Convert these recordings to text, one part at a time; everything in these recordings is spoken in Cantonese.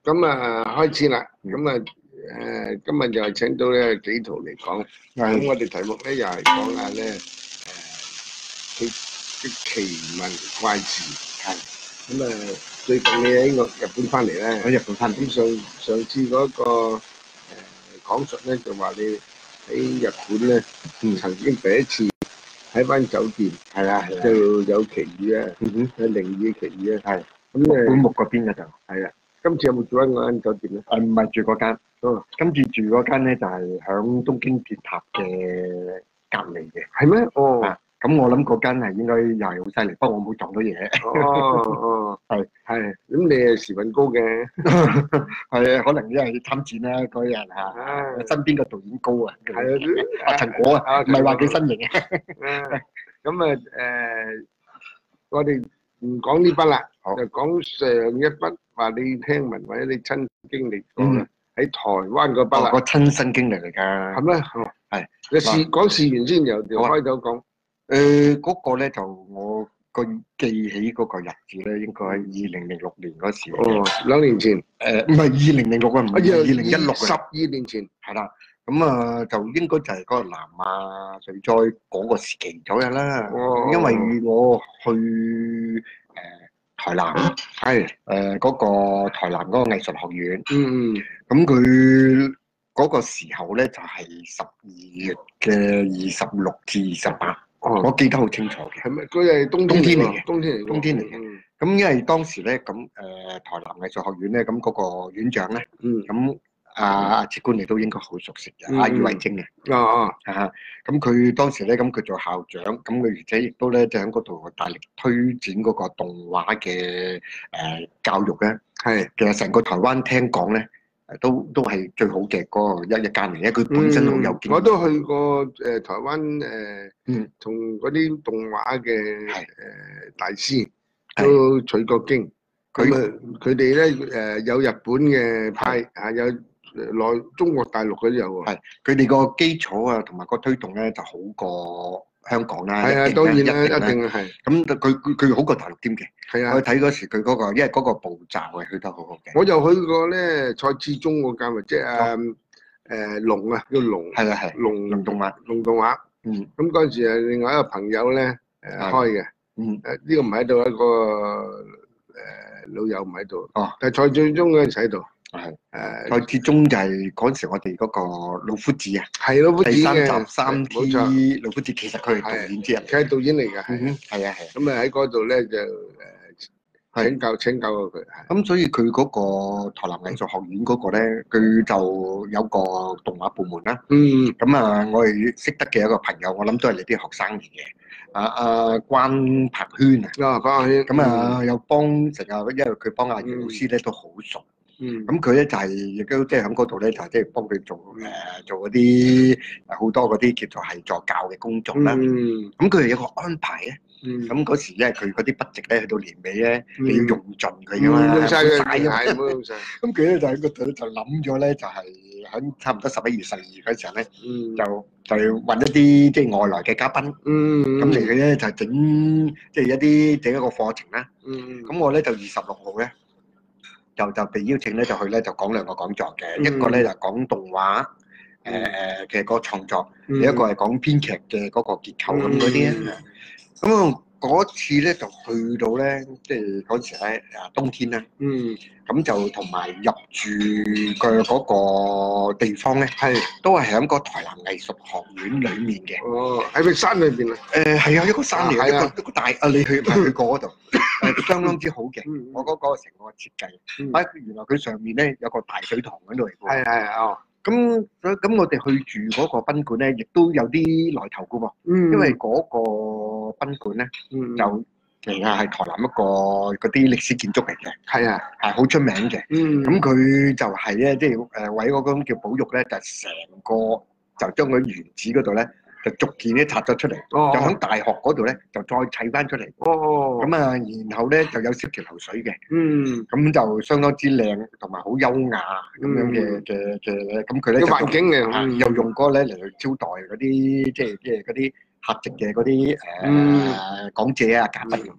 咁啊，開始啦。咁啊，今日就係請到咧紀陶嚟講。咁我哋題目咧又係講下咧佢啲奇聞怪事。係。咁啊，最近你喺日本翻嚟咧？ 喺日本翻嚟。 咁上次嗰個講述咧就話你喺日本咧曾經第一次喺間酒店係啦， 就有奇遇啊，有靈異奇遇啊。 係。 咁本木嗰邊嘅就係啊。今次有冇住喺嗰間酒店咧？ 唔係住嗰間。今次住嗰間咧就係響東京鐵塔嘅隔離嘅。 係咩？哦。 咁我諗嗰間係應該又係好犀利，不過我冇撞到嘢。 哦。係。咁你係時運高嘅。 係啊，可能因為參戰啦嗰日嚇，身邊個導演高啊。 係啊。 阿陳果啊，唔係話佢身形啊。 咁我哋唔講呢筆啦，就講上一筆話你聽聞或者你親經歷過喺台灣嗰筆啦。 個親身經歷嚟㗎。 係咩？ 係。 你講事完先，由開頭講。 嗰個咧就我記起嗰個日子咧，應該係2006年嗰時。 哦，2年前。 唔係2006啊，唔係2016啊。 12年前。 係啦。咁就應該就係嗰個南亞水災嗰個時期左右啦。因為我去台南，係嗰個台南嗰個藝術學院。咁佢嗰個時候咧就係12月嘅26至28。我記得好清楚嘅。 係咪？佢係冬天嚟嘅。 冬天嚟嘅。咁因為當時咧，咁台南藝術學院咧，咁嗰個院長咧，咁阿哲官你都應該好熟悉嘅，阿余慧晶嘅。咁佢當時咧，咁佢做校長，咁佢而且亦都咧，就喺嗰度大力推展嗰個動畫嘅教育咧。係。其實成個台灣聽講咧，都係最好嘅嗰個一間嚟嘅。佢本身好有經驗。 我都去過台灣同嗰啲動畫嘅大師都取過經。佢哋咧有日本嘅派有中國大陸嗰啲有喎。係。 佢哋個基礎啊，同埋個推動咧就好過香港啦。 係啊，當然啦，一定係。 咁佢好過大陸添嘅。 係啊。 我睇嗰時佢嗰個，因為嗰個步驟係去得好好嘅。 我又去過咧蔡志忠嗰間，即係龍啊，叫龍。 係啊係。龍動畫。 龍動畫。咁嗰陣時係另外一個朋友咧開嘅。呢個唔喺度，一個老友唔喺度。但係蔡志忠嗰陣時喺度。係。 蔡志忠就係嗰陣時我哋嗰個老夫子啊。 係老夫子嘅。 第3集3T老夫子，其實佢係導演之一。 佢係導演嚟㗎。 係啊係。 咁喺嗰度咧就請教過佢。 咁所以佢嗰個台南藝術學院嗰個咧，佢就有個動畫部門啦。咁我哋識得嘅一個朋友，我諗都係你啲學生嚟嘅。關柏軒啊。 關柏軒。 咁又幫成日，因為佢幫阿余老師咧都好熟。咁佢咧就係亦都即係喺嗰度咧，就即係幫佢做嗰啲好多嗰啲叫做係助教嘅工作啦。咁佢係有個安排咧。咁嗰時因為佢嗰啲筆值咧，去到年尾咧，你要用盡佢噶嘛， 用晒佢， 係冇用晒。咁佢咧就喺嗰度就諗咗咧，就係喺差唔多11月12日嗰時候咧，就揾一啲即係外來嘅嘉賓。咁嚟嘅咧就整即係整一個課程啦。咁我咧就26號咧。就被邀請咧，就去咧就講2個講座嘅，一個咧就講動畫嘅嗰個創作，另一個係講編劇嘅嗰個結構咁嗰啲啊。咁嗰次咧就去到咧，即係嗰時咧冬天啦。咁就同埋入住嘅嗰個地方咧，都係喺個台南藝術學院裡面嘅。 喺個山裏邊啊？ 係啊，一個山嚟，一個大你去過嗰度？相當之好嘅。我嗰個成個設計，原來佢上面咧有個大水塘喺度嚟嘅。 係。 咁我哋去住嗰個賓館咧，亦都有啲來頭嘅喎。因為嗰個賓館咧，就其實係台南一個嗰啲歷史建築嚟嘅。係啊，係好出名嘅。咁佢就係咧，即係為嗰種叫保育咧，就成個就將佢原址嗰度咧，就逐件咧拆咗出嚟，就喺大學嗰度咧就再砌翻出嚟。咁然後咧就有小橋流水嘅。咁就相當之靚，同埋好優雅咁樣嘅，咁佢咧就環境嚟，又用嗰個咧嚟去招待嗰啲即係嗰啲客席嘅嗰啲講者啊嘉賓。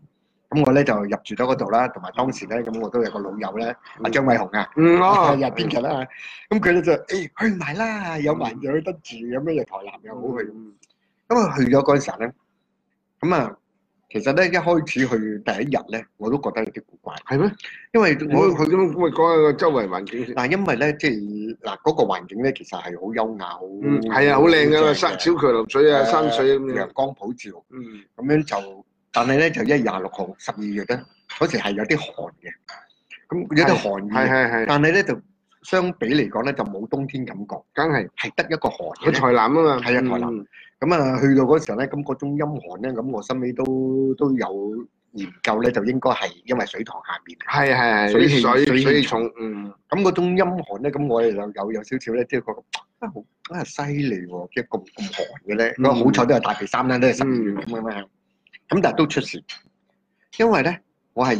咁我咧就入住咗嗰度啦，同埋當時咧咁我都有個老友咧，阿張偉雄啊，又係編劇啦，咁佢咧就去埋啦，有埋有得住，有咩嘢台南又好去，咁啊去咗嗰陣時候咧，咁啊其實咧一開始去第一日咧，我都覺得有啲古怪， 係咩？ 因為我去咁咪講下個周圍環境先。 嗱，因為咧即係嗱嗰個環境咧，其實係好優雅，好係啊，好靚噶，小橋流水啊，山水咁樣， 陽光普照，咁樣就，但係咧就1月26號12月咧，嗰時係有啲寒嘅，咁有啲寒意， 係， 但係咧就相比嚟講咧就冇冬天感覺， 梗係得一個寒。 去台南啊嘛， 係啊，台南。咁啊，去到嗰時候咧，咁嗰種陰寒咧，咁我心尾都有研究咧，就應該係因為水塘下面係水氣重， 咁嗰種陰寒咧，咁我哋就有少少咧，即係覺得好犀利喎，即係咁寒嘅咧。咁好彩都係大皮衫啦，都係12月咁樣啦。咁但係都出事，因為咧我係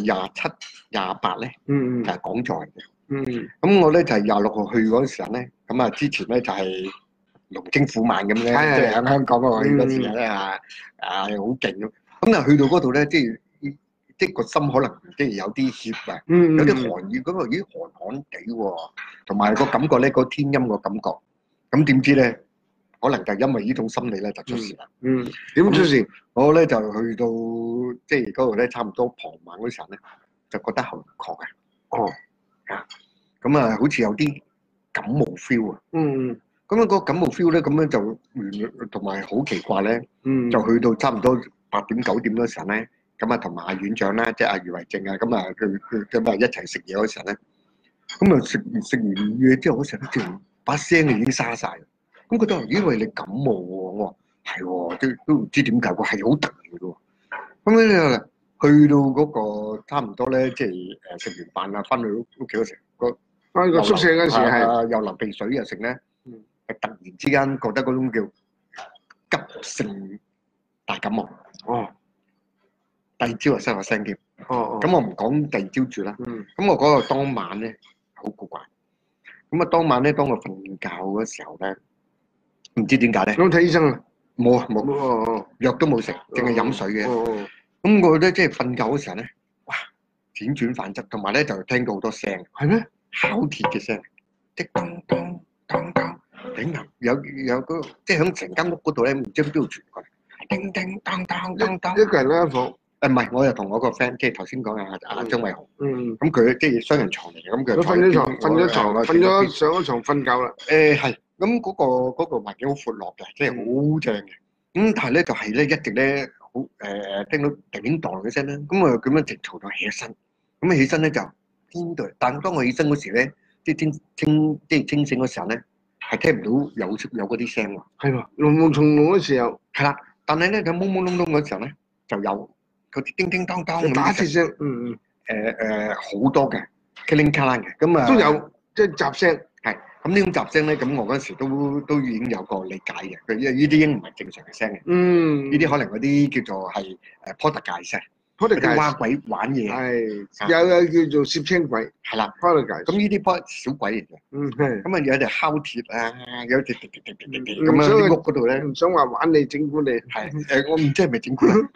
27、28咧，就係講座嘅。咁我咧就係26號去嗰時候咧，咁啊之前咧就係龍精虎猛咁咧，即係喺香港嗰陣時咧好勁咁。咁啊去到嗰度咧，即係個心可能即係有啲怯啊，有啲寒意，咁啊咦寒寒地喎，同埋個感覺咧個天陰個感覺。咁點知咧，可能就因為呢種心理咧就出事啦。 點出事？ 我咧就去到即係嗰度咧，差唔多傍晚嗰時候咧，就覺得喉嚨嘅。咁啊好似有啲感冒 feel 啊。咁個感冒 feel 咧，咁樣就同埋好奇怪咧，就去到差唔多8點9點嗰時候咧，咁啊同埋阿院長啦，即係阿余維正啊，咁啊佢咁啊一齊食嘢嗰時候咧，咁啊食完嘢之後嗰時候咧，即把聲已經沙晒，咁佢都話以為你感冒喎，我話係喎，都唔知點解喎，係好突然嘅喎。咁咧去到嗰個差唔多咧，即係食完飯啦，翻去屋企嗰時翻個宿舍嗰時係又流鼻水又食咧。突然之間覺得嗰種叫急性大感冒。第二朝就失咗聲添。咁我唔講第二朝住啦。咁我嗰個當晚咧好古怪。咁啊當晚咧，當我瞓覺嗰時候咧，唔知點解咧。 有冇睇醫生啊？ 冇。藥都冇食，淨係飲水嘅。咁我咧即係瞓覺嗰時候咧，哇！輾轉反側，同埋咧就聽到好多聲。 係咩？ 敲鐵嘅聲，即係當當當當。頂啊！有個即係喺成間屋嗰度咧，唔知邊度傳過嚟，叮叮當當當當。 一個人一間房。 唔係，我又同我個 friend，即係頭先講阿張偉雄。咁佢即係雙人床嚟嘅，咁佢瞓咗上咗床瞓覺啦。 係，咁嗰個環境好闊落嘅，即係好正嘅。咁但係咧就係咧一直咧好聽到叮當嘅聲咧，咁我咁樣直嘈到起身。咁起身咧就邊度？但當我起身嗰時咧，即係清醒嗰時候咧。係聽唔到有嗰啲聲喎， 係喎，朦朦朧朧嗰時候係啦，但係咧佢朦朦朧朧嗰時候咧就有嗰啲叮叮當當咁打鐵聲， 好多嘅，killing 卡啦嘅，咁啊都有即係雜聲， 係咁呢種雜聲咧，咁我嗰陣時都已經有個理解嘅，佢因為呢啲已經唔係正常嘅聲嘅，呢啲可能嗰啲叫做係poltergeist。嗰啲蛙鬼玩嘢， 有叫做攝青鬼， 係啦。 咁呢啲小鬼嚟嘅，咁啊有隻敲鐵啊，有隻咁啊啲屋嗰度咧， 唔想話玩你整蠱你， 係我唔知係咪整蠱你，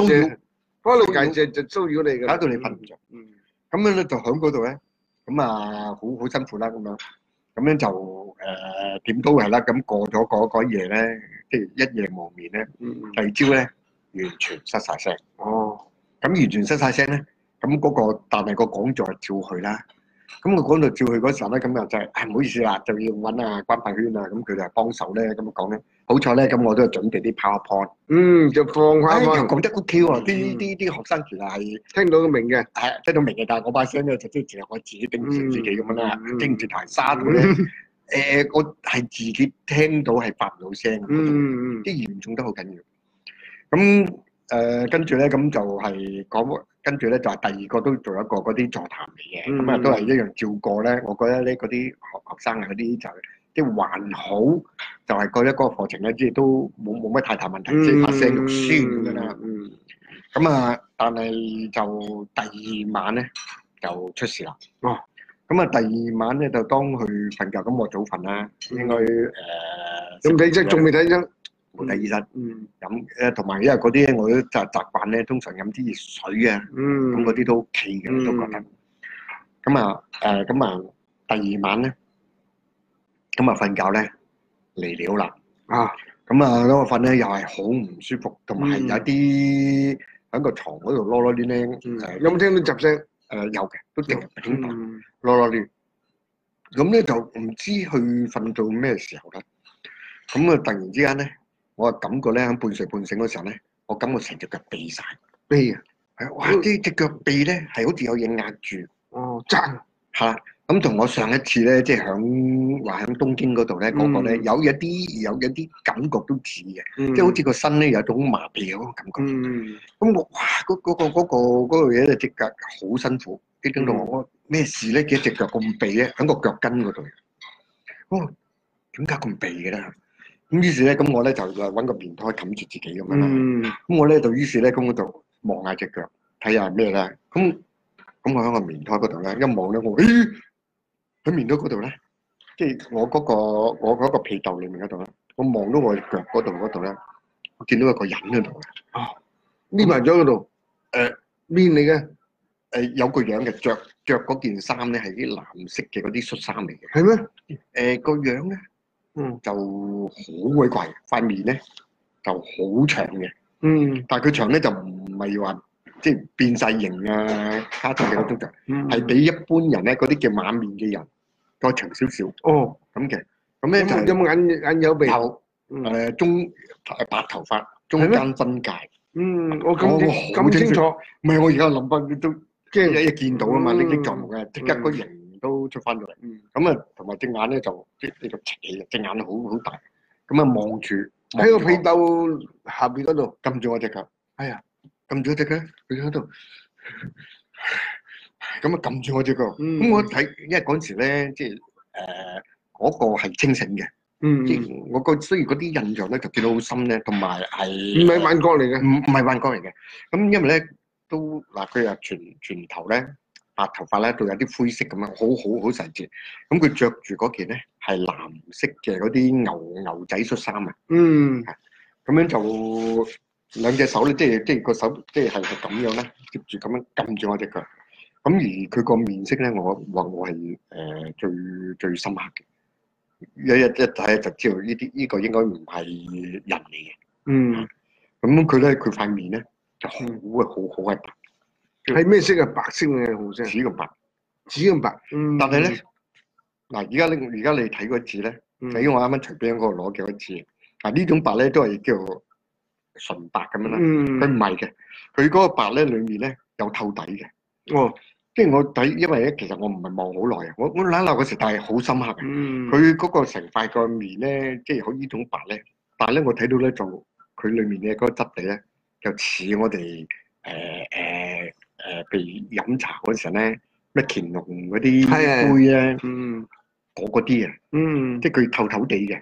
poltergeist就騷擾你嘅， 搞到你瞓唔着。咁樣咧就喺嗰度咧，咁啊好辛苦啦咁樣就點都係啦。咁過咗嗰夜咧，即係一夜無眠咧，第二朝咧完全失晒聲。咁完全失晒聲咧，咁但係個講座係照去啦。咁個講座照去嗰時候咧，咁就真係唔好意思啦，就要揾關柏軒啊，咁佢哋係幫手咧，咁講咧。好彩咧，咁我都係準備啲 PowerPoint。 就放翻。 又講得 OK 喎，啲學生其實係聽到明嘅， 係聽到明嘅，但係我把聲咧就即係我自己頂唔順自己咁樣啦，頂唔住台沙度咧。我係自己聽到係發唔到聲，啲嚴重得好緊要。咁跟住咧，咁就係講，跟住咧就係第二個都做一個嗰啲座談嚟嘅，咁啊都係一樣照過咧。我覺得咧嗰啲學生啊嗰啲就即係還好，就係覺得嗰個課程咧即係都冇乜太大問題，即係把聲肉酸咁樣啦。咁啊，但係就第二晚咧就出事啦。咁啊第二晚咧就當佢瞓覺，咁我早瞓啦，應該咁睇真仲未睇真。 冇睇醫生。飲同埋因為嗰啲咧我都習慣咧，通常飲啲熱水啊，咁嗰啲都 OK 嘅，都覺得。咁第二晚咧，咁瞓覺咧嚟了啦。咁我瞓咧又係好唔舒服，同埋有啲喺個床嗰度囉囉攣咧。 有冇聽到雜聲？ 有嘅，都成日叮當囉囉攣。咁咧就唔知去瞓到咩時候啦。咁突然之間咧，我感覺咧喺半睡半醒嗰時候咧，我感覺成隻腳痹晒。 痹啊！ 係哇！啲隻腳痹咧係好似有嘢壓住。 爭係啦。咁同我上一次咧，即係喺東京嗰度咧，嗰個咧有一啲感覺都似嘅，即係好似個身咧有種麻痹嗰種感覺。咁我哇嗰個嘢咧隻腳好辛苦，激到我咩事咧？隻腳咁痹咧，喺個腳跟嗰度。點解咁痹嘅咧？咁於是咧，咁我咧就揾個棉胎冚住自己咁樣啦。咁我咧就於是咧，咁我就望下隻腳，睇下咩啦。咁我喺個棉胎嗰度咧，一望咧，喺棉胎嗰度咧，即係我嗰個被竇裏面嗰度咧，我望到我隻腳嗰度咧，我見到有個人喺度嘅。 匿埋咗嗰度。邊嚟嘅？ 有個樣嘅，着嗰件衫咧係啲藍色嘅嗰啲恤衫嚟嘅。 係咩？ 個樣咧，就好鬼怪，塊面咧就好長嘅。但係佢長咧就唔係話即係變晒形啊，卡通嘅嗰種長，係比一般人咧嗰啲叫馬面嘅人再長少少。咁嘅。咁咧就有冇眼有鼻？ 有。白頭髮，中間分界。 我咁清楚。 唔係，我而家諗翻都即係一見到啊嘛，歷歷在目嘅，即刻個形都出翻到嚟。咁同埋隻眼咧就即係呢個斜嘅，隻眼好大。咁望住喺個被竇下邊嗰度撳住我隻腳。係啊，撳住我隻腳，佢喺度。咁撳住我隻腳。咁我睇，因為嗰陣時咧，即係嗰個係清醒嘅。即係我雖然嗰啲印象咧就見到好深咧，同埋係唔係幻覺嚟嘅， 唔係幻覺嚟嘅。咁因為咧都佢話全頭咧白頭髮咧都有啲灰色咁樣，好細節。咁佢着住嗰件咧係藍色嘅嗰啲牛仔恤衫啊。咁樣就兩隻手咧，即係個手即係咁樣咧，接住咁樣撳住我隻腳。咁而佢個面色咧，我話我係最深刻嘅。一睇就知道呢個應該唔係人嚟嘅。咁佢塊面咧就好係白。 係咩色啊？白色嘅紅色。 紫咁白。 紫咁白。 但係咧而家你睇嗰次咧，睇我啱啱隨便嗰個攞嘅嗰次。呢種白咧都係叫純白咁樣啦。佢唔係嘅，佢嗰個白咧裏面咧有透底嘅。即係我睇，因為咧其實我唔係望好耐啊，我揦嗰時，但係好深刻嘅。佢嗰個成塊個面咧，即係好呢種白咧，但係咧我睇到咧就佢裡面嘅嗰個質地咧，就似我哋譬如飲茶嗰時咧，咩乾隆嗰啲杯咧，嗰啲啊，即係佢透透地嘅。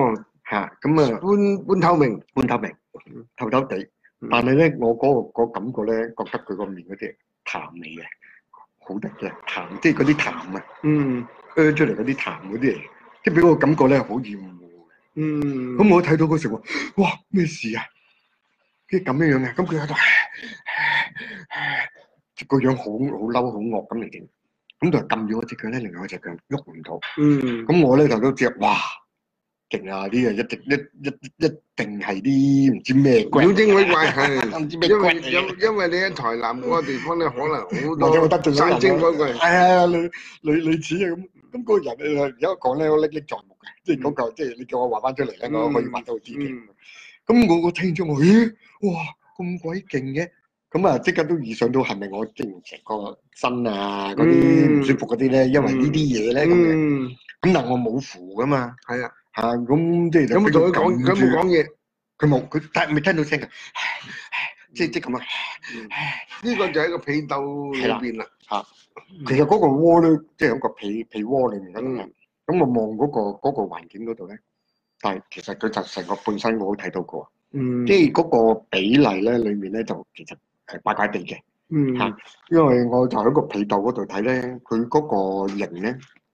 咁半透明， 透透地。但係咧，我嗰個感覺咧，覺得佢個面嗰啲淡味嘅。好得嘅痰，即係嗰啲痰啊，出嚟嗰啲痰嗰啲嚟，即係俾我感覺咧好厭惡嘅。咁我睇到嗰時話，哇咩事啊？即係咁樣樣嘅，咁佢喺度，個樣好嬲好惡咁嚟嘅。咁就撳住我隻腳咧，另外一隻腳喐唔到。咁我咧就都知，哇勁啊！啲啊一定係啲唔知咩鬼， 妖精鬼怪係，唔知咩鬼因為你喺台南嗰個地方咧，可能好多山精鬼怪。 係啊，類似啊咁。咁嗰個人而家講咧，我歷歷在目嘅，即係嗰個即係你叫我畫翻出嚟咧，我可以畫到啲嘅。咁我聽咗我，哇咁鬼勁嘅！咁即刻都預想到係咪我即係成個身啊嗰啲唔舒服嗰啲咧？因為呢啲嘢咧咁嘅。咁但我冇符噶嘛。 係啊。 咁即係就有冇同佢講？佢冇講嘢。 佢冇，佢但係未聽到聲嘅，即咁啊！ 呢個就喺個被竇裏邊啦。 其實嗰個窩咧，即係喺個被窩裏面嗰度咧。咁我望嗰個環境嗰度咧，但係其實佢就成個半身我都睇到過。即係嗰個比例咧，裏面咧就其實係怪怪地嘅。因為我就喺個被竇嗰度睇咧，佢嗰個形咧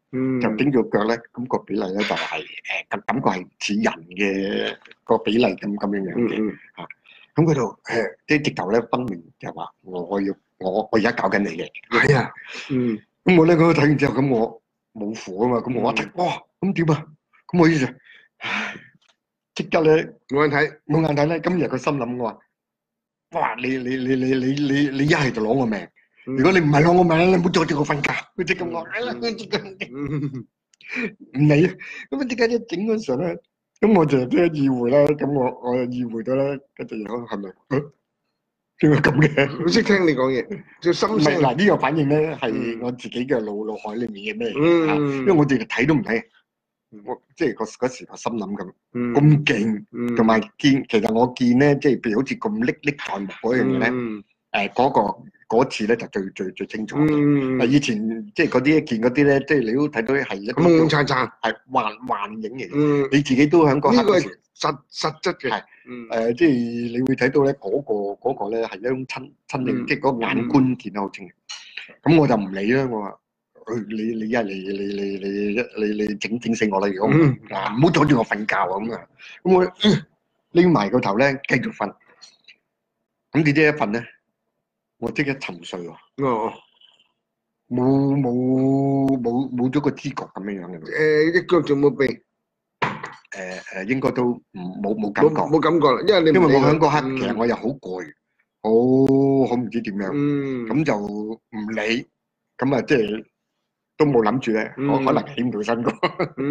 就頂住個腳咧，咁個比例咧就係感覺係似人嘅個比例咁樣嘅嚇。咁佢度啲直頭咧分明就話我而家搞緊你嘅。 係啊， 咁我咧嗰個睇完之後，咁我冇火啊嘛，咁我一睇，哇，咁點啊？咁我於是，即刻咧冇眼睇咧。今日個心諗我話，哇！你一係就攞我命，如果你唔係攞我命，你唔好阻住我瞓覺。佢即咁講，唔理啊。咁啊，即刻一整嗰時候咧，咁我就即係意會啦。咁我就意會到咧，跟住講係咪？點解咁嘅？ 佢識聽你講嘢，即係心聲。 嗱，呢個反應咧係我自己嘅腦海裡面嘅咩嚇？因為我哋睇都唔睇，我即係嗰時個心諗咁勁，同埋見其實我見咧，即係譬如好似咁歷歷在目嗰樣嘢咧，嗰次咧就最清楚嘅。以前即係嗰啲見嗰啲咧，即係你都睇到係一蒙蒙查查， 係幻影嚟嘅。你自己都喺嗰刻嗰時實質嘅。 即係你會睇到咧，嗰個咧係一種親認，即係嗰個眼觀見得好清。咁我就唔理啦，我話你一係你整死我啦！如果唔好阻住我瞓覺啊咁啊！咁我拎埋個頭咧繼續瞓。咁點知一瞓咧，我即刻沉睡喎。冇咗個知覺咁樣樣嘅。 一腳仲冇避。 應該都冇感覺。 冇感覺啦，因為我喺嗰刻其實我又好攰，好唔知點樣。咁就唔理，咁啊即係都冇諗住咧，我可能起唔到身個。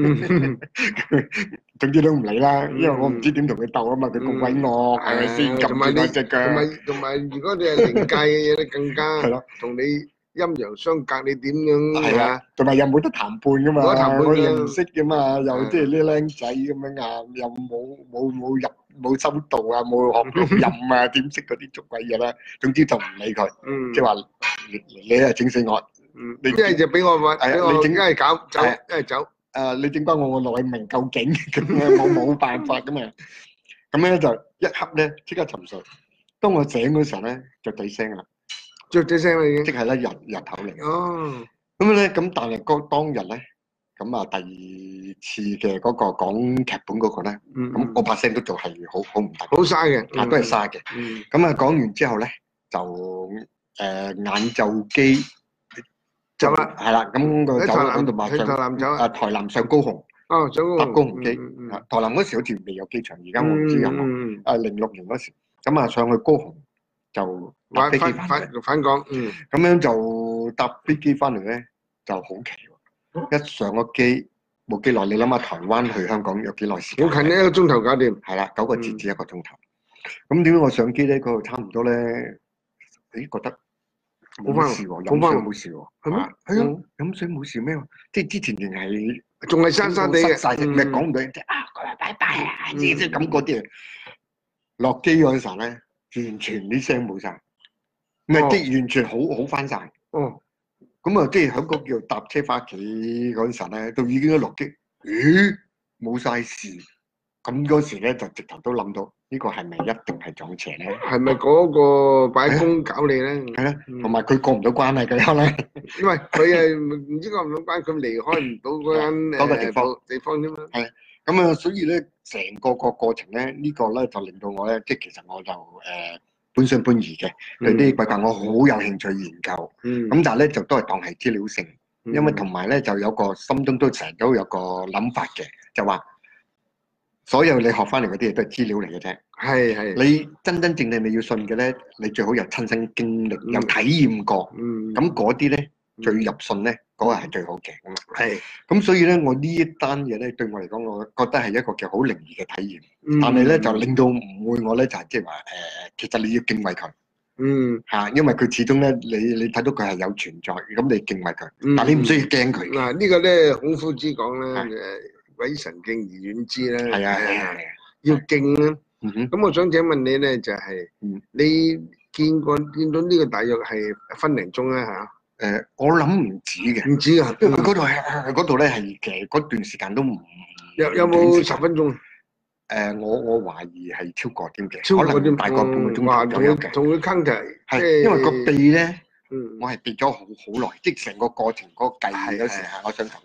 總之都唔理啦，因為我唔知點同佢鬥啊嘛，佢咁鬼惡，係咪先？撳住我隻腳。 同埋，如果你係靈界嘅嘢咧，更加同你陰陽相隔，你點樣？係啊， 同埋又冇得談判噶嘛， 冇得談判， 我又唔識噶嘛，又即係啲僆仔咁樣啊，又冇修道啊，冇學六壬啊，點識嗰啲捉鬼嘢啦？總之就唔理佢，即係話你係整死我， 你一係就俾我揾，你整一係搞走，一係走。 你整翻我內命究竟咁樣冇辦法噶嘛？咁咧就一刻咧即刻沉睡。當我醒嗰時候咧就對聲啦。 着啲聲啦已經， 即係咧日頭嚟。 哦， 咁咧但係當日咧，咁啊第二次嘅嗰個講劇本嗰個咧，咁我把聲都仲係好唔得， 好沙嘅， 都係沙嘅。咁啊講完之後咧，就晏晝機走啦， 係啦，咁個走咁就馬上台南上高雄，搭高雄機。台南嗰時好似未有機場，而家我唔知有冇。06年嗰時，咁啊上去高雄。就搭飛機返港， 咁樣就搭飛機翻嚟咧，就好奇喎！一上個機冇幾耐，你諗下台灣去香港有幾耐時間？ 好近，1個鐘頭搞掂。 係啦，9個字至1個鐘頭。咁點解我上機咧嗰度差唔多咧？覺得冇事喎，飲水冇事喎。係咩？係啊，飲水冇事咩？即係之前仲係沙沙地嘅， 曬咩講唔到即係佢話拜拜啊，即係咁嗰啲。落機嗰陣時咧。完全啲聲冇晒，唔係即係完全好翻晒。咁啊，即係喺個叫搭車翻屋企嗰陣時咧，都已經一落機，咦，冇晒事。咁嗰時咧就直頭都諗到呢個係咪一定係撞邪咧？ 係咪嗰個擺工搞你咧？ 係啦，同埋佢過唔到關係嘅可能， 因為佢係唔知過唔到關，佢離開唔到嗰間個地方啫嘛。 係咁啊，所以咧成個過程咧，呢個咧就令到我咧，即係其實我就半信半疑嘅，對啲鬼怪我好有興趣研究。咁但係咧就都係當係資料性，因為同埋咧就有個心中都成日都有個諗法嘅，就話所有你學翻嚟嗰啲嘢都係資料嚟嘅啫。係你真正你要信嘅咧，你最好有親身經歷，有體驗過。咁嗰啲咧最入信咧，嗰個係最好嘅。咁所以咧，我呢一單嘢咧，對我嚟講，我覺得係一個叫好靈異嘅體驗。但係咧就令到唔會我咧就係即係話其實你要敬畏佢。因為佢始終咧，你睇到佢係有存在，咁你敬畏佢，但係你唔需要驚佢。 嗱呢個咧，孔夫子講咧，鬼神敬而遠之咧，係要敬啦。咁我想請問你咧，就係你見到呢個大約係分零鐘啦嚇？ 我諗唔止嘅， 唔止啊， 因為嗰度咧係其實嗰段時間都唔有冇10分鐘？ 我懷疑係超過啲嘅， 超過啲大概半個鐘頭左右嘅。 同佢傾偈， 係因為個鼻咧，我係鼻咗好耐，即係成個過程嗰個計嗰時我想講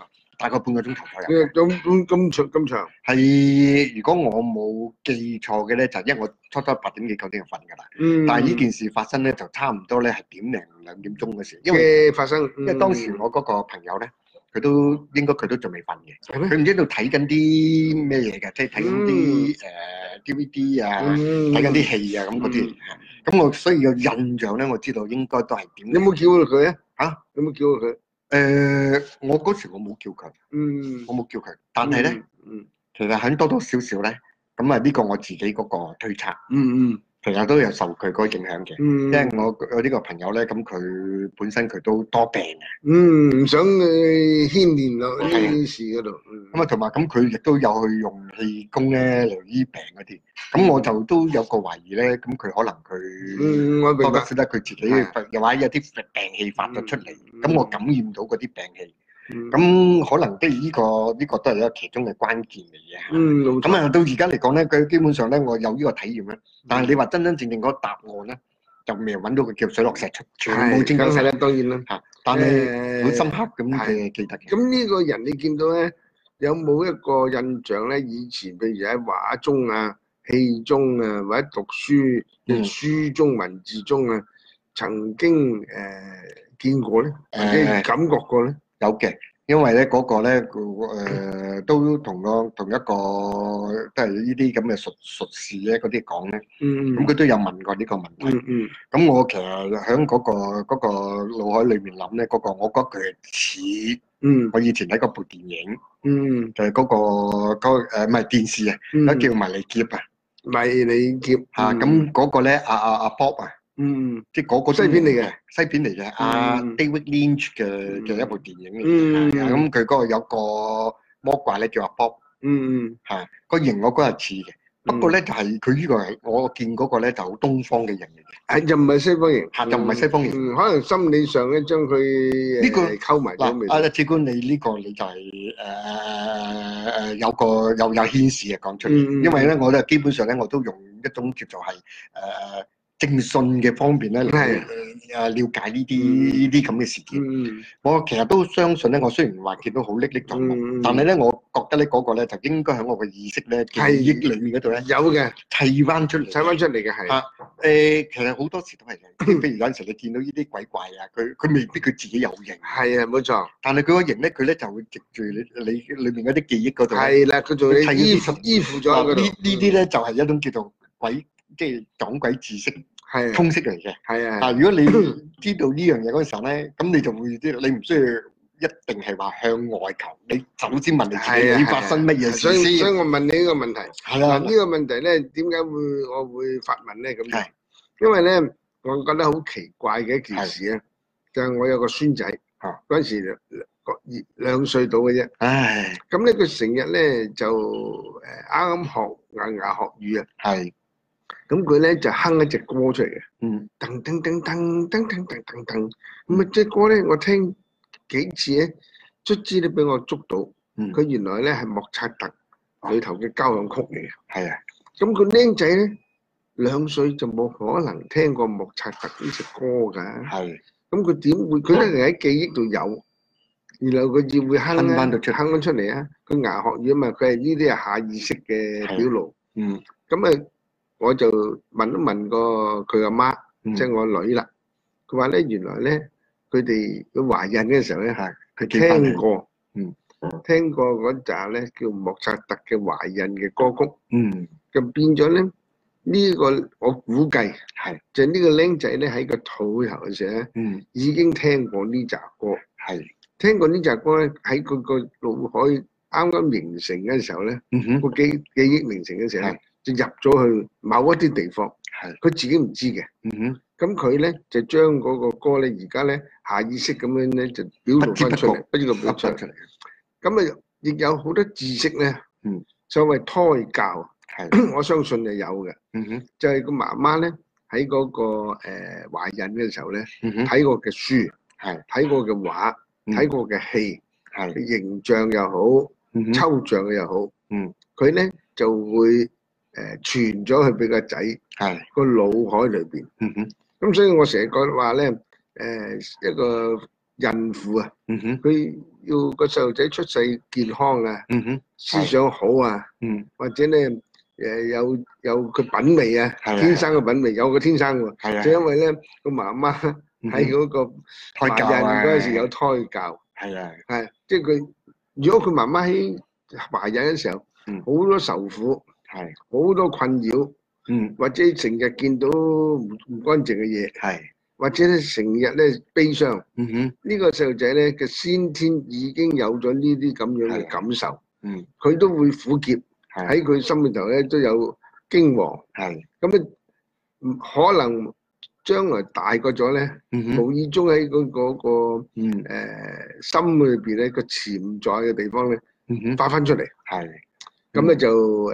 大概半個鐘頭左右。 咁長？ 係，如果我冇記錯嘅咧，就因為我初8點幾9點就瞓㗎啦。但係呢件事發生咧，就差唔多咧係1點零2點鐘嘅時，因為發生， 因為當時我嗰個朋友咧，佢都仲未瞓嘅， 係咩？ 佢唔知喺度睇緊啲咩嘢嘅，即係睇緊啲DVD 啊，睇緊啲戲啊咁嗰啲。咁我所以有印象咧，我知道應該都係點。 有冇叫佢啊？ 嚇？ 有冇叫佢？ 我嗰時我冇叫佢，我冇叫佢，但係咧，其實喺多多少少咧，咁啊呢個我自己嗰個推測，其實都有受佢嗰個影響嘅，因為我呢個朋友咧，咁佢本身佢都多病嘅， 唔想去牽連落呢啲事嗰度， 咁啊同埋咁佢亦都有去用氣功咧嚟醫病嗰啲，咁我就都有個懷疑咧，咁佢可能佢多多少少佢自己又話有啲病氣發咗出嚟，咁我感染到嗰啲病氣。咁可能呢個都係一個其中嘅關鍵嚟嘅。咁啊，到而家嚟講咧，佢基本上咧，我有呢個體驗咧。但係你話真真正正嗰個答案咧，就未揾到佢叫水落石出，全部證據晒啦，當然啦。嚇！但係好深刻咁嘅記得嘅。咁呢個人你見到咧，有冇一個印象咧？以前譬如喺畫中啊、戲中啊，或者讀書嘅書中文字中啊，曾經見過咧，或者感覺過咧？ 有嘅，因為咧嗰個咧，都同一個都係呢啲咁嘅術士咧嗰啲講咧，咁佢都有問過呢個問題。咁我其實喺嗰個腦海裏面諗咧，我覺得佢似，我以前睇過部電影，就係嗰個唔係電視啊，叫《迷你劫》啊， 迷你劫嚇，咁嗰個咧阿 Bob 啊。即係嗰個西片嚟嘅， David Lynch 嘅一部電影嚟嘅，咁佢嗰個有個魔怪咧叫阿 Bob，嚇個型我覺得係似嘅，不過咧就係佢呢個係我見嗰個咧就好東方嘅型嚟嘅， 係就唔係西方型， 嚇就唔係西方型， 可能心理上咧將佢呢個溝埋咗未？ 嗱，主官你呢個你就係有顯示嘅講出嚟，因為咧我咧基本上咧我都用一種叫做係正信嘅方面咧，了解呢啲咁嘅事件。我其實都相信咧，我雖然話見到好歷歷在目，但係咧，我覺得咧嗰個咧就應該喺我嘅意識咧記憶裏面嗰度咧有嘅砌翻出嚟嘅係。 其實好多時都係嘅，譬如有陣時你見到呢啲鬼怪啊，佢未必佢自己有型。 係啊，冇錯。 但係佢個型咧，佢咧就會藉住你裏面嗰啲記憶嗰度。 係啦，佢仲依附咗嗰度。 呢啲咧就係一種叫做鬼，即係撞鬼知識。通識嚟嘅， 係啊。 但如果你知道呢樣嘢嗰陣時候咧，咁你就會知道，你唔需要一定係話向外求，你首先問你自己，你發生乜嘢事先。 所以我問你呢個問題。 係啊。 呢個問題咧，點解我會發問咧？咁因為咧，我覺得好奇怪嘅一件事咧，就係我有個孫仔，嗰陣時2歲到嘅啫。 唉。 咁咧，佢成日咧就啱啱學牙學語啊。 係。 咁佢咧就哼一隻歌出嚟嘅，噔噔噔噔噔噔噔噔噔，咁啊隻歌咧我聽幾次咧，卒之咧俾我捉到，佢原來咧係莫扎特裏頭嘅交響曲嚟嘅。係啊，咁個僆仔咧2歲就冇可能聽過莫扎特呢隻歌㗎。係，咁佢點會？佢一定喺記憶度有，然後佢至會哼翻出嚟啊！佢牙學語啊嘛，佢係呢啲係下意識嘅表露。咁啊。我就問一問佢阿媽，即係我女啦。佢話咧，原來咧佢哋佢懷孕嘅時候咧，佢聽過嗰紮咧叫莫扎特嘅懷孕嘅歌曲。咁變咗咧呢個我估計係就呢個僆仔咧喺個肚頭嘅時候咧，已經聽過呢紮歌。聽過呢紮歌咧喺佢個腦海啱啱形成嘅時候咧，個記憶形成嘅時候咧。就入咗去某一啲地方，佢自己唔知嘅。咁佢咧就將嗰個歌咧，而家咧下意識咁樣咧就表露翻出嚟，不知道表出嚟。咁啊，亦有好多知識咧，所謂胎教，我相信係有嘅。就係個媽媽咧喺嗰個懷孕嘅時候咧，睇過嘅書，睇過嘅畫，睇過嘅戲，形象又好，抽象嘅又好，佢咧就會傳咗去俾個仔個腦海裏邊，咁所以我成日講話咧，一個孕婦啊， 嗯哼， 佢要個細路仔出世健康啊， 嗯哼， 思想好啊，或者咧有佢品味啊，天生嘅品味有個天生喎，就因為咧個媽媽喺嗰個懷孕嗰陣時有胎教，係即係佢如果佢媽媽喺懷孕嘅時候，好多受苦，好多困擾，或者成日見到唔乾淨嘅嘢，或者咧成日咧悲傷，呢個細路仔咧嘅先天已經有咗呢啲咁樣嘅感受，佢都會苦澀喺佢心裏頭咧都有驚惶，咁咧可能將來大個咗咧，無意中喺嗰個心裏邊咧個潛在嘅地方咧發翻出嚟，咁咧就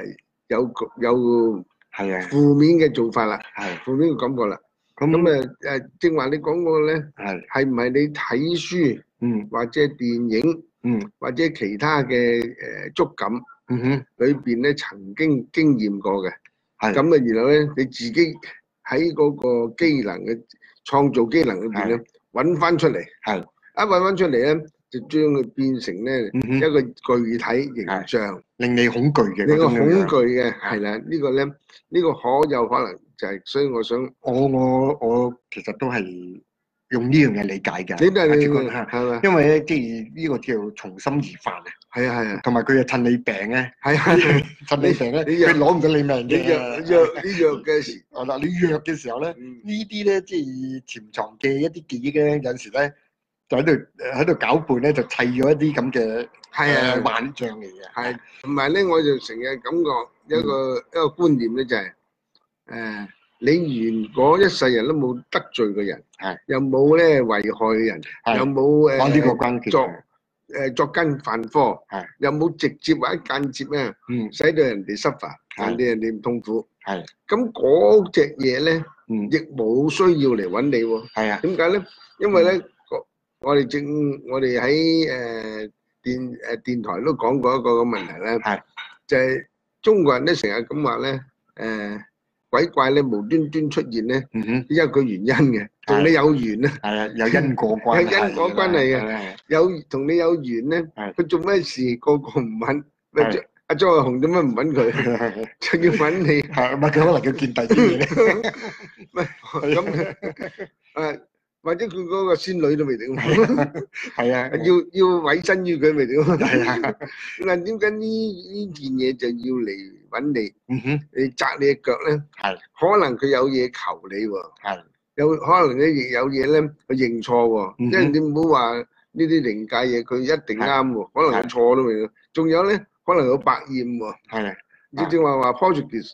有負面嘅做法啦，負面嘅感覺啦。咁正話你講過咧，係唔係你睇書，或者電影，或者其他嘅觸感，裏邊咧曾經經驗過嘅，咁啊，然後咧你自己喺嗰個機能嘅創造機能裏邊咧揾翻出嚟，一揾翻出嚟咧就將佢變成咧一個具體形象， 令你恐懼嘅， 令我恐懼嘅，係啦，呢個咧呢個可有可能。就係，所以我想， 我其實都係用呢樣嘢理解嘅。 你都係係嘛？ 因為咧，即係呢個叫從心而發啊。 係啊。 同埋佢又趁你病咧，趁你病咧，佢攞唔到你命嘅。 你弱嘅時， 你弱嘅時候咧，呢啲咧即係潛藏嘅一啲記憶咧，有時咧就喺度攪拌咧，就砌咗一啲咁嘅幻象嚟嘅。 係，同埋咧，我就成日感覺一個觀念咧，就係。你如果一世人都冇得罪嘅人，又冇咧危害嘅人，又冇作奸犯科，又冇直接或者間接咧，使到人哋suffer，人哋唔痛苦，咁嗰隻嘢咧，亦冇需要嚟揾你喎。點解咧？因為咧，我哋喺電台都講過一個問題咧，就係中國人咧成日咁話咧，鬼怪咧無端端出現咧，因為佢原因嘅，同你有緣咧， 有因果關係， 有因果關係嘅，同你有緣咧，佢做咩事個個唔揾，阿張學雄做咩唔揾佢，就要揾你， 係咪佢可能要見第啲嘢咧？ 唔係咁或者佢嗰個仙女都未定，要委身於佢未定，嗱點解呢件嘢就要嚟揾你？你扎你隻腳咧，可能佢有嘢求你喎，有可能咧亦有嘢咧佢認錯喎，因為你唔好話呢啲靈界嘢佢一定啱喎，可能佢錯都未定，仲有咧可能有百厭喎，你正話Portuguese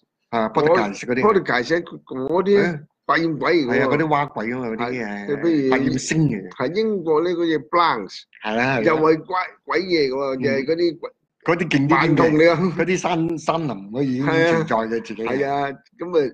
嗰啲。百厭鬼嚟㗎喎， 嗰啲蛙鬼啊嘛，嗰啲百厭星嚟嘅。 係英國呢嗰隻 Blancs，又係鬼嘢㗎喎，又係嗰啲勁啲頑童嚟啊！ 嗰啲山林嗰已經存在嘅自己。 係啊，咁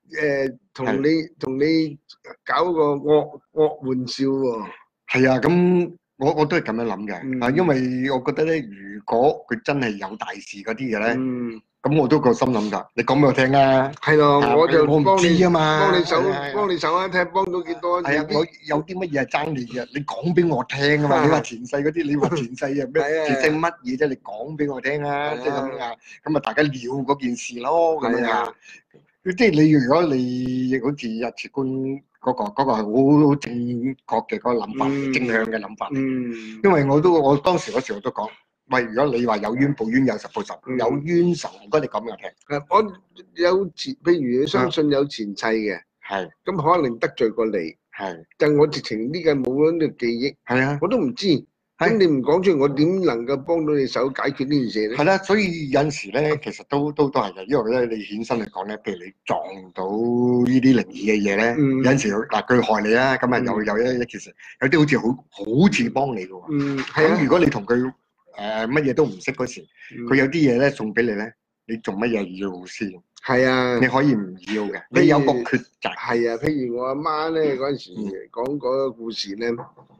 同你搞個惡玩笑喎。 係啊，咁我都係咁樣諗嘅，因為我覺得咧，如果佢真係有大事嗰啲嘅咧。咁我都個心諗㗎，你講俾我聽啊！ 係咯，我唔知啊嘛， 幫你手啊，睇下幫到幾多。 係啊，我有啲乜嘢係爭你嘅，你講俾我聽啊嘛！你話前世嗰啲，你話前世啊咩？前世乜嘢啫？你講俾我聽啊！即係咁啊，咁啊大家聊嗰件事咯，咁樣啊。即係你如果你好似日辭官嗰個係好正確嘅嗰個諗法，正向嘅諗法。因為我當時嗰時我都講。喂，如果你話有冤報冤有實報實，有冤仇，唔該你講俾我聽。 我有譬如你相信有前世嘅，咁可能得罪過你，但我直情呢個冇咗呢個記憶，我都唔知。咁你唔講出嚟，我點能夠幫到你手解決呢件事咧？ 係啦，所以有陣時咧，其實都係嘅，因為咧你衍生嚟講咧，譬如你撞到呢啲靈異嘅嘢咧，有陣時嗱佢害你啦，咁啊有一件事，有啲好似好似幫你嘅喎。咁如果你同佢乜嘢都唔識嗰時，佢有啲嘢咧送俾你咧，你做乜嘢要先？ 係啊， 你可以唔要嘅，你有個抉擇。 係啊，譬如我阿媽咧嗰陣時講嗰個故事咧，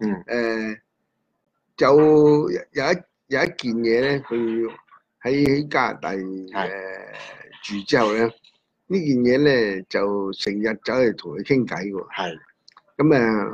就有一件嘢咧，佢喺加拿大住之後咧，呢件嘢咧就成日走去同佢傾偈喎。咁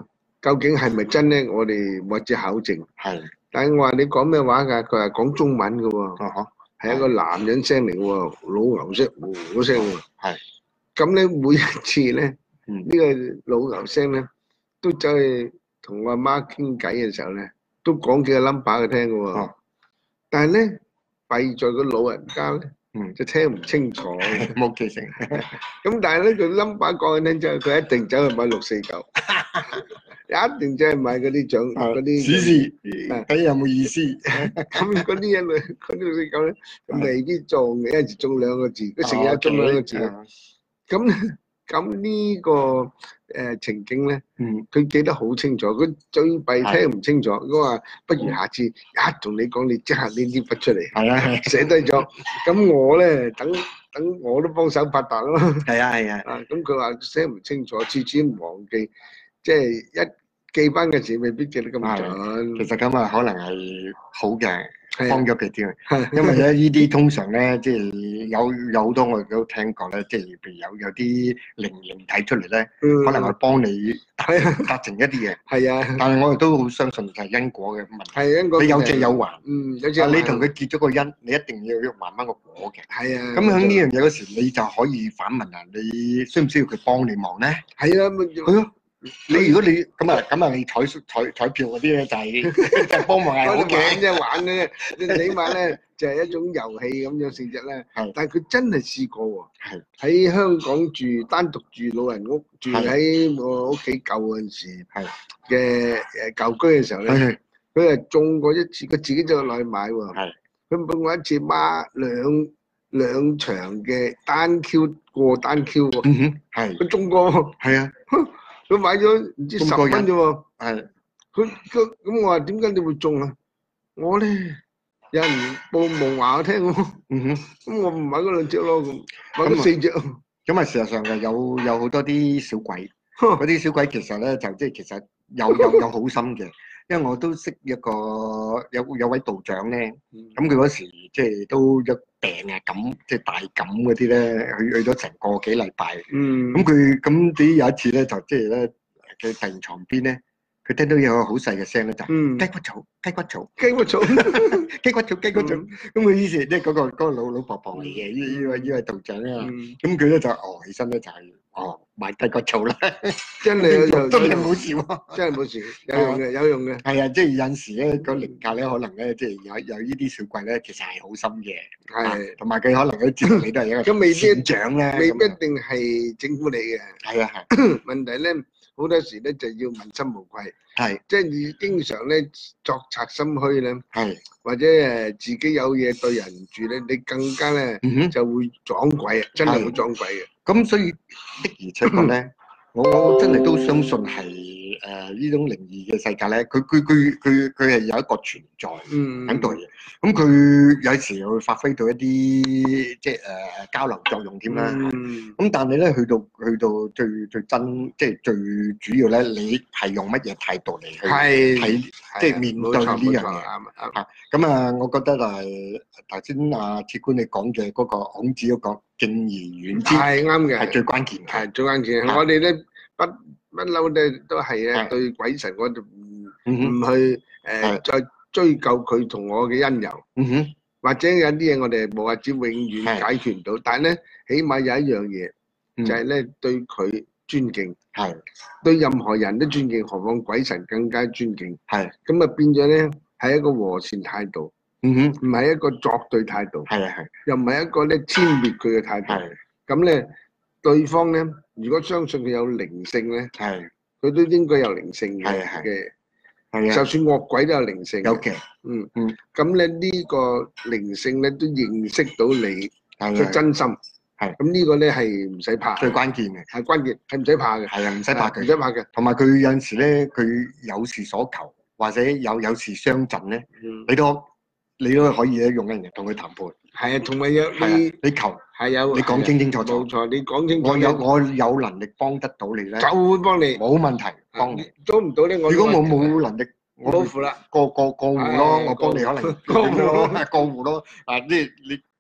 究竟係咪真咧？我哋或者考證。 係。 但係我話你講咩話㗎？佢話講中文嘅喎。係一個男人聲嚟喎，老牛聲，嗰聲喎。係。咁咧每一次咧，呢個老牛聲咧，都走去同我阿媽傾偈嘅時候咧，都講幾個 number 佢聽嘅喎。但係咧，弊在個老人家咧，就聽唔清楚， 冇記性。 咁但係咧，佢 number 講緊聽之後，佢一定走去買649，一定走去買嗰啲獎嗰啲。 試試睇有冇意思。 咁嗰啲嘢咪嗰啲649咧，未必中嘅，有時中2個字，佢成日中2個字。咁呢個情景咧，佢記得好清楚。佢最弊聽唔清楚，我話不如下次一同你講，你即刻呢啲筆出嚟，寫低咗。咁我咧等我都幫手發達咯。係啊。咁佢話寫唔清楚，次次忘記，即係一記翻嘅時未必記得咁準。 其實咁啊，可能係好嘅。幫咗佢啲，因為咧呢啲通常咧，即係有好多我哋都聽過咧，即係譬如有啲靈體出嚟咧，可能係幫你達成一啲嘢。係啊，但係我哋都好相信就係因果嘅問題。係因果。你有借有還。有借。你同佢結咗個因，你一定要還翻個果嘅。係啊。咁喺呢樣嘢嗰時，你就可以反問啊，你需唔需要佢幫你忙咧？係啊，係咯。你如果你咁啊，你彩票嗰啲咧就係幫忙係好嘅，玩嘅，你起碼咧就係一種遊戲咁樣性質咧。係，但係佢真係試過喎。係喺香港住單獨住老人屋，住喺我屋企舊嗰陣時嘅舊居嘅時候咧，佢係中過一次，佢自己就落去買喎。係，佢幫我一次孖兩場嘅單 Q 過單 Q 喎。係，佢中過。係啊。佢買咗唔知10蚊啫喎，係佢咁我話點解你會中啊？我咧有人報夢話我聽喎，咁我唔買嗰2隻咯，咁買咗4隻。咁啊，事實上嘅有好多啲小鬼，嗰啲小鬼其實咧就即係其實有好心嘅，因為我都識一個有位道長咧，咁佢嗰時即係都一病啊感，即係大感嗰啲咧，去咗成個幾禮拜。咁佢咁啲有一次咧，就即係咧佢病床邊咧，佢聽到有個好細嘅聲咧，就雞骨草，雞骨草，雞骨草，雞骨草，雞骨草。咁佢於是即係嗰個老婆婆嚟嘅，呢位道長啊，咁佢咧就起身咧就係買雞骨草啦，真係冇事喎，真係冇事，有用嘅，有用嘅。係啊，即係有陣時咧個靈界咧，可能咧即係有呢啲小鬼咧，其實係好心嘅，係，同埋佢可能都知道你都係一個善長咧，未必一定係整蠱你嘅。係啊係，問題咧好多時咧就要問心無愧，係，即係你經常咧作賊心虛咧，係，或者自己有嘢對人唔住咧，你更加咧就會撞鬼啊，真係會撞鬼嘅。咁所以的而且確咧，我真係都相信係呢種靈異嘅世界咧，佢係有一個存在喺度嘅。咁佢有時又會發揮到一啲即係交流作用添啦。咁但係咧去到最真即係最主要咧，你係用乜嘢態度嚟去睇即係面對呢樣嘢？咁啊，我覺得係頭先鐵官你講嘅嗰個孔子嗰個敬而遠之係啱嘅，係最關鍵嘅，係最關鍵。我哋咧不嬲咧都係咧對鬼神嗰度唔去再追究佢同我嘅因由，或者有啲嘢我哋冇話只永遠解決唔到，但係咧起碼有一樣嘢就係咧對佢尊敬，係對任何人都尊敬，何況鬼神更加尊敬，係咁啊變咗咧係一個和善態度，唔係一個作對態度，係啊係，又唔係一個咧殲滅佢嘅態度，咁咧對方咧如果相信佢有靈性咧，係佢都應該有靈性嘅，係啊，就算惡鬼都有靈性，有嘅，咁咧呢個靈性咧都認識到你嘅真心，係咁呢個咧係唔使怕，最關鍵嘅係關鍵係唔使怕嘅，係啊唔使怕嘅，唔使怕嘅，同埋佢有陣時咧佢有事所求或者有事相贈咧，你都可以咧用人嚟同佢談判，係啊，同埋有你求係有，你講清清楚楚，冇錯，你講清楚，我有能力幫得到你咧，就會幫你，冇問題，幫你，做唔到咧，我如果我冇能力，我付啦，過戶咯，我幫你可能過戶咯，過戶咯，即係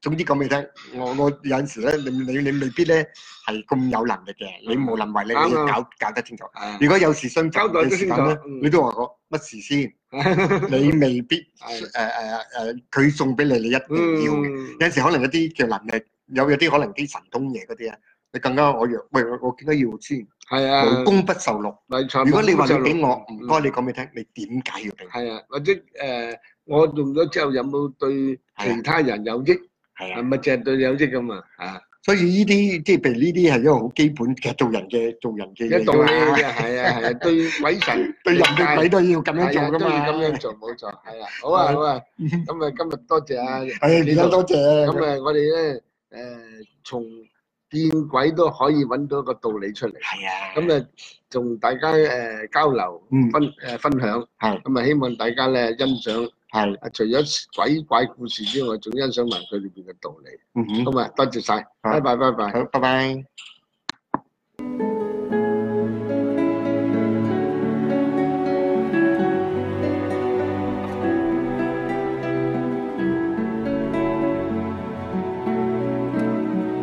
總之講俾你聽，我有陣時咧，你未必咧係咁有能力嘅，你無能為力，你要搞得清楚。如果有事相交代嘅時間咧，你都話我乜事先，你未必佢送俾你，你一定要嘅。有陣時可能一啲叫能力，有啲可能啲神通嘢嗰啲啊，你更加我點解要先？係啊，無功不受祿。如果你話你俾我，唔該你講俾聽，你點解要俾？係啊，或者我用咗之後有冇對其他人有益？係啊，咪淨係對你有益㗎嘛？啊，所以呢啲即係譬如呢啲係一個好基本嘅做人嘅道理嘅，係啊，對鬼神對人對鬼都要咁樣做㗎嘛，都要咁樣做，冇錯，係啊，好啊，咁啊，今日多謝啊，係多謝。咁我哋咧從見鬼都可以揾到一個道理出嚟，係啊，咁同大家交流分享，係咁啊，希望大家咧欣賞。係啊，除咗鬼怪故事之外，仲欣賞埋佢裏邊嘅道理。咁啊，多謝晒，拜拜，拜拜，好，拜拜。